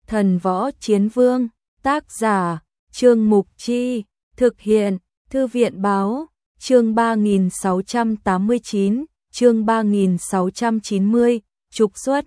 Thần Võ Chiến Vương, tác giả, Trương Mục Chi, thực hiện, Thư viện Báo, chương 3689, chương 3690, trục xuất.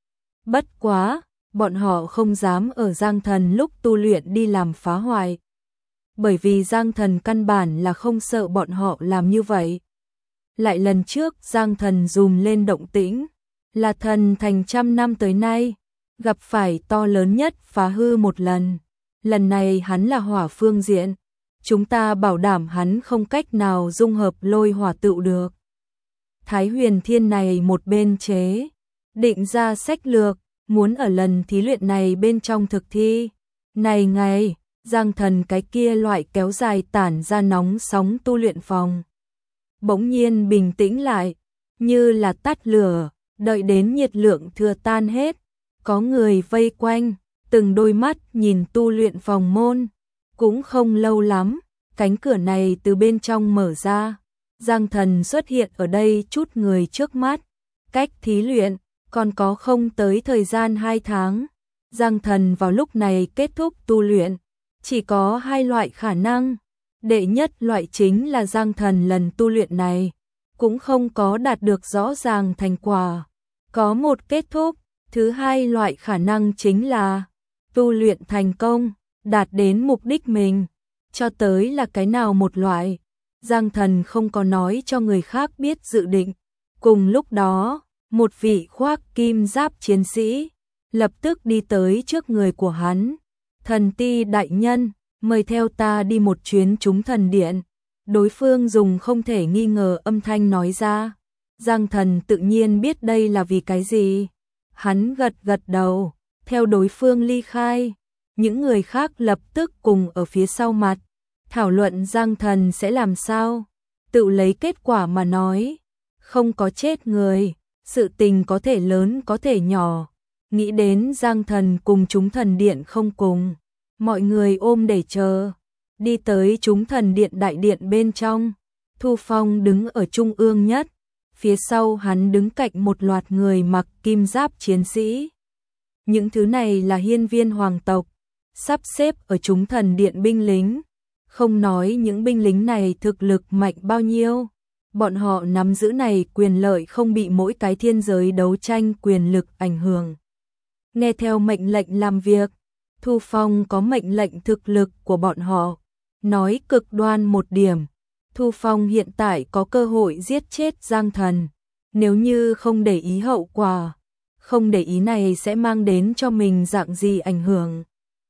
Bất quá, bọn họ không dám ở Giang Thần lúc tu luyện đi làm phá hoại. Bởi vì Giang Thần căn bản là không sợ bọn họ làm như vậy. Lại lần trước Giang Thần dùm lên động tĩnh, là thần thành trăm năm tới nay, gặp phải to lớn nhất phá hư một lần. Lần này hắn là hỏa phương diện, chúng ta bảo đảm hắn không cách nào dung hợp lôi hỏa tựu được. Thái Huyền Thiên này một bên chế, định ra sách lược, muốn ở lần thí luyện này bên trong thực thi. Này ngày, Giang Thần cái kia loại kéo dài tản ra nóng sóng tu luyện phòng. Bỗng nhiên bình tĩnh lại, như là tắt lửa, đợi đến nhiệt lượng thừa tan hết. Có người vây quanh, từng đôi mắt nhìn tu luyện phòng môn. Cũng không lâu lắm, cánh cửa này từ bên trong mở ra. Giang Thần xuất hiện ở đây chút người trước mắt. Cách thí luyện, còn có không tới thời gian 2 tháng. Giang Thần vào lúc này kết thúc tu luyện. Chỉ có 2 loại khả năng. Đệ nhất loại chính là Giang Thần lần tu luyện này cũng không có đạt được rõ ràng thành quả, có một kết thúc. Thứ hai loại khả năng chính là tu luyện thành công, đạt đến mục đích mình. Cho tới là cái nào một loại, Giang Thần không có nói cho người khác biết dự định. Cùng lúc đó, một vị khoác kim giáp chiến sĩ lập tức đi tới trước người của hắn. Thần Ti đại nhân, mời theo ta đi một chuyến chúng thần điện. Đối phương dùng không thể nghi ngờ âm thanh nói ra. Giang Thần tự nhiên biết đây là vì cái gì. Hắn gật gật đầu, theo đối phương ly khai. Những người khác lập tức cùng ở phía sau mặt, thảo luận Giang Thần sẽ làm sao. Tự lấy kết quả mà nói, không có chết người, sự tình có thể lớn có thể nhỏ. Nghĩ đến Giang Thần cùng chúng thần điện không cùng, mọi người ôm để chờ. Đi tới chúng thần điện đại điện bên trong, Thu Phong đứng ở trung ương nhất. Phía sau hắn đứng cạnh một loạt người mặc kim giáp chiến sĩ. Những thứ này là hiên viên hoàng tộc, sắp xếp ở chúng thần điện binh lính. Không nói những binh lính này thực lực mạnh bao nhiêu, bọn họ nắm giữ này quyền lợi không bị mỗi cái thiên giới đấu tranh quyền lực ảnh hưởng. Nghe theo mệnh lệnh làm việc, Thu Phong có mệnh lệnh thực lực của bọn họ. Nói cực đoan một điểm, Thu Phong hiện tại có cơ hội giết chết Giang Thần. Nếu như không để ý hậu quả, không để ý này sẽ mang đến cho mình dạng gì ảnh hưởng.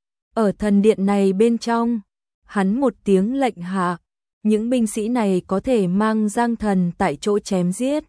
Ở thần điện này bên trong, hắn một tiếng lệnh hạ, những binh sĩ này có thể mang Giang Thần tại chỗ chém giết.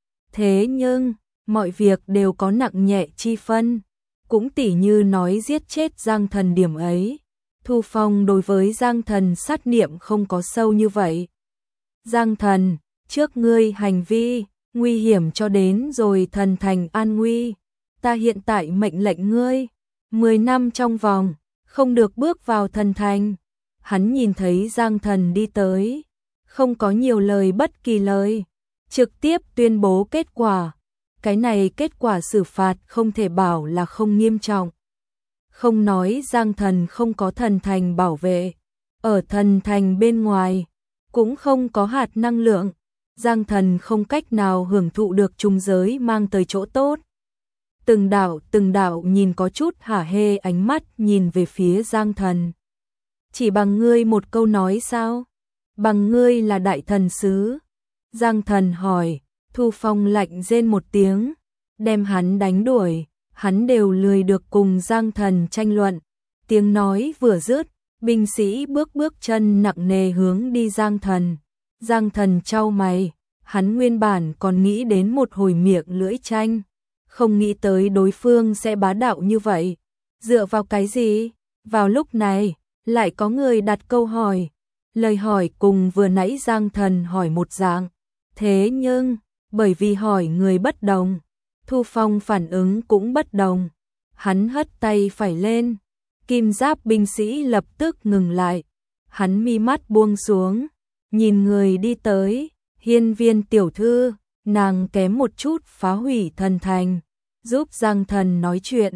Thế nhưng, mọi việc đều có nặng nhẹ chi phân, cũng tỉ như nói giết chết Giang Thần điểm ấy. Thu Phong đối với Giang Thần sát niệm không có sâu như vậy. Giang Thần, trước ngươi hành vi, nguy hiểm cho đến rồi thần thành an nguy. Ta hiện tại mệnh lệnh ngươi, 10 năm trong vòng, không được bước vào thần thành. Hắn nhìn thấy Giang Thần đi tới, không có nhiều lời bất kỳ lời, trực tiếp tuyên bố kết quả. Cái này kết quả xử phạt không thể bảo là không nghiêm trọng. Không nói Giang Thần không có thần thành bảo vệ, ở thần thành bên ngoài cũng không có hạt năng lượng, Giang Thần không cách nào hưởng thụ được trung giới mang tới chỗ tốt. Từng đạo nhìn có chút hả hê ánh mắt nhìn về phía Giang Thần. Chỉ bằng ngươi một câu nói sao? Bằng ngươi là đại thần sứ? Giang Thần hỏi. Thu Phong lạnh rên một tiếng, đem hắn đánh đuổi. Hắn đều lười được cùng Giang Thần tranh luận. Tiếng nói vừa dứt, binh sĩ bước chân nặng nề hướng đi Giang Thần. Giang Thần chau mày, hắn nguyên bản còn nghĩ đến một hồi miệng lưỡi tranh, không nghĩ tới đối phương sẽ bá đạo như vậy. Dựa vào cái gì? Vào lúc này, lại có người đặt câu hỏi. Lời hỏi cùng vừa nãy Giang Thần hỏi một dạng. Thế nhưng, bởi vì hỏi người bất đồng, Thu Phong phản ứng cũng bất đồng. Hắn hất tay phải lên, kim giáp binh sĩ lập tức ngừng lại. Hắn mi mắt buông xuống, nhìn người đi tới, hiên viên tiểu thư, nàng kém một chút phá hủy thần thành, giúp Giang Thần nói chuyện.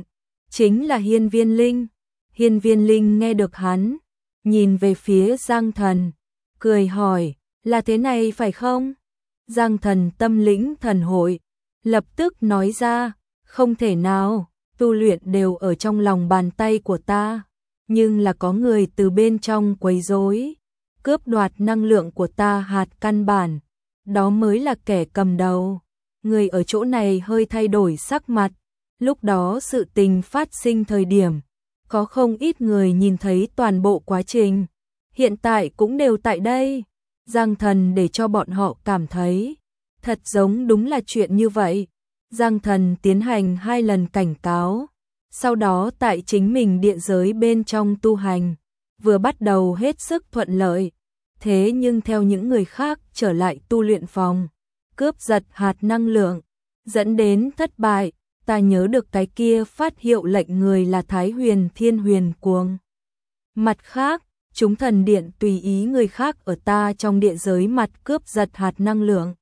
chính là Hiên Viên Linh. Hiên Viên Linh nghe được hắn, nhìn về phía Giang Thần, cười hỏi, là thế này phải không? Giang Thần tâm lĩnh thần hội, lập tức nói ra, không thể nào, tu luyện đều ở trong lòng bàn tay của ta, nhưng là có người từ bên trong quấy rối, cướp đoạt năng lượng của ta hạt căn bản, đó mới là kẻ cầm đầu. Người ở chỗ này hơi thay đổi sắc mặt, lúc đó sự tình phát sinh thời điểm, có không ít người nhìn thấy toàn bộ quá trình, hiện tại cũng đều tại đây. Giang Thần để cho bọn họ cảm thấy, thật giống đúng là chuyện như vậy. Giang Thần tiến hành 2 lần cảnh cáo, sau đó tại chính mình địa giới bên trong tu hành, vừa bắt đầu hết sức thuận lợi, thế nhưng theo những người khác trở lại tu luyện phòng, cướp giật hạt năng lượng, dẫn đến thất bại. Ta nhớ được cái kia phát hiệu lệnh người là Thái Huyền Thiên Huyền Cuồng. Mặt khác, chúng thần điện tùy ý người khác ở ta trong địa giới mặt cướp giật hạt năng lượng,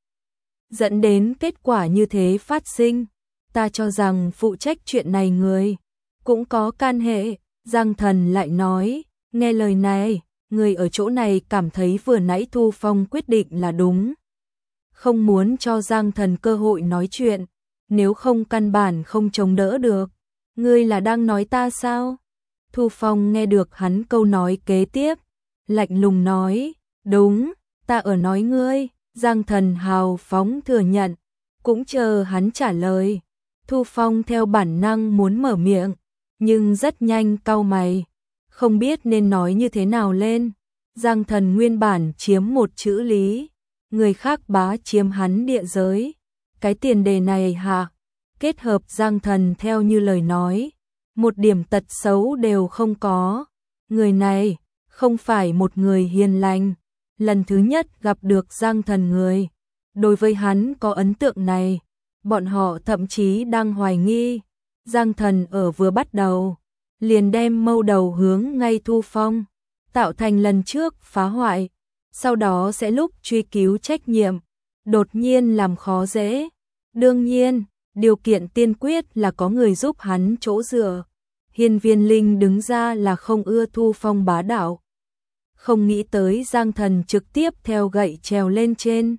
dẫn đến kết quả như thế phát sinh. Ta cho rằng phụ trách chuyện này người cũng có can hệ. Giang Thần lại nói, nghe lời này, người ở chỗ này cảm thấy vừa nãy Thu Phong quyết định là đúng, không muốn cho Giang Thần cơ hội nói chuyện, nếu không căn bản không chống đỡ được. Ngươi là đang nói ta sao? Thu Phong nghe được hắn câu nói kế tiếp, lạnh lùng nói, đúng, ta ở nói ngươi. Giang Thần hào phóng thừa nhận, cũng chờ hắn trả lời. Thu Phong theo bản năng muốn mở miệng, nhưng rất nhanh cau mày, không biết nên nói như thế nào lên. Giang Thần nguyên bản chiếm một chữ lý, người khác bá chiếm hắn địa giới. Cái tiền đề này hả? Kết hợp Giang Thần theo như lời nói, một điểm tật xấu đều không có. Người này không phải một người hiền lành. Lần thứ nhất gặp được Giang Thần người, đối với hắn có ấn tượng này, bọn họ thậm chí đang hoài nghi. Giang Thần ở vừa bắt đầu, liền đem mâu đầu hướng ngay Thu Phong, tạo thành lần trước phá hoại, sau đó sẽ lúc truy cứu trách nhiệm, đột nhiên làm khó dễ. Đương nhiên, điều kiện tiên quyết là có người giúp hắn chỗ dựa. Hiên Viên Linh đứng ra là không ưa Thu Phong bá đạo. Không nghĩ tới Giang Thần trực tiếp theo gậy trèo lên trên.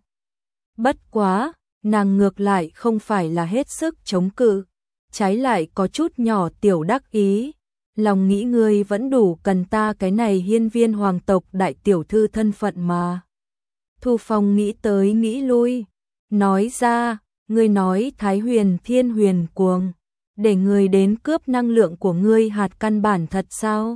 Bất quá, nàng ngược lại không phải là hết sức chống cự, trái lại có chút nhỏ tiểu đắc ý. Lòng nghĩ ngươi vẫn đủ cần ta cái này hiên viên hoàng tộc đại tiểu thư thân phận mà. Thu Phong nghĩ tới nghĩ lui, nói ra, ngươi nói Thái Huyền Thiên Huyền Cuồng, để người đến cướp năng lượng của ngươi hạt căn bản thật sao?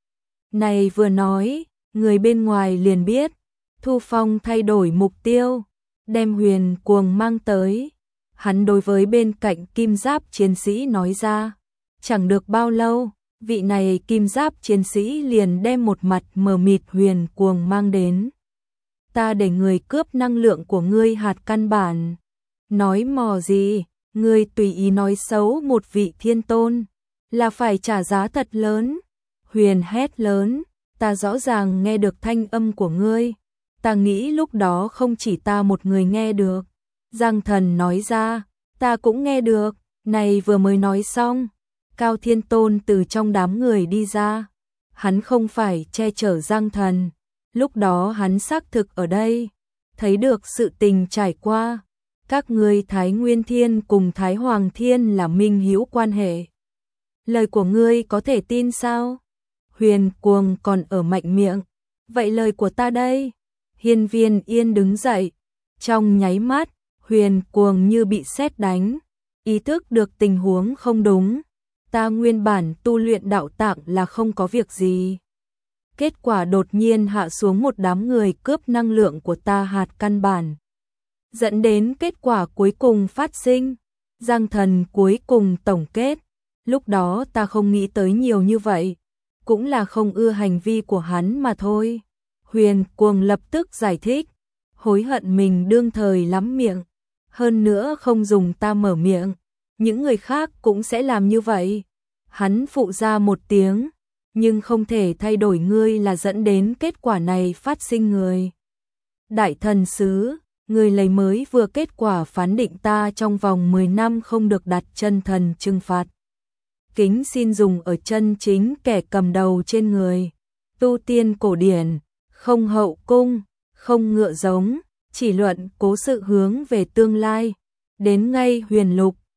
Này vừa nói, người bên ngoài liền biết, Thu Phong thay đổi mục tiêu, đem Huyền Cuồng mang tới. Hắn đối với bên cạnh kim giáp chiến sĩ nói ra, chẳng được bao lâu, vị này kim giáp chiến sĩ liền đem một mặt mờ mịt Huyền Cuồng mang đến. Ta để người cướp năng lượng của ngươi hạt căn bản. Nói mò gì, ngươi tùy ý nói xấu một vị thiên tôn, là phải trả giá thật lớn. Huyền hét lớn, ta rõ ràng nghe được thanh âm của ngươi, ta nghĩ lúc đó không chỉ ta một người nghe được. Giang Thần nói ra, ta cũng nghe được. Này vừa mới nói xong, Cao Thiên Tôn từ trong đám người đi ra. Hắn không phải che chở Giang Thần, lúc đó hắn xác thực ở đây, thấy được sự tình trải qua. Các ngươi Thái Nguyên Thiên cùng Thái Hoàng Thiên là minh hữu quan hệ. Lời của ngươi có thể tin sao? Huyền Cuồng còn ở mạnh miệng, vậy lời của ta đây? Hiên Viên Yên đứng dậy, trong nháy mắt, Huyền Cuồng như bị sét đánh, ý thức được tình huống không đúng. Ta nguyên bản tu luyện đạo tạng là không có việc gì. Kết quả đột nhiên hạ xuống một đám người cướp năng lượng của ta hạt căn bản, dẫn đến kết quả cuối cùng phát sinh. Giang Thần cuối cùng tổng kết, lúc đó ta không nghĩ tới nhiều như vậy, cũng là không ưa hành vi của hắn mà thôi. Huyền Cuồng lập tức giải thích, hối hận mình đương thời lắm miệng, hơn nữa không dùng ta mở miệng, những người khác cũng sẽ làm như vậy. Hắn phụ ra một tiếng, nhưng không thể thay đổi ngươi là dẫn đến kết quả này phát sinh người. Đại thần sứ, người lấy mới vừa kết quả phán định ta trong vòng 10 năm không được đặt chân thần trừng phạt. kính xin dùng ở chân chính kẻ cầm đầu trên người. Tu tiên cổ điển, không hậu cung, không ngựa giống, chỉ luận cố sự hướng về tương lai. Đến ngay huyền lục,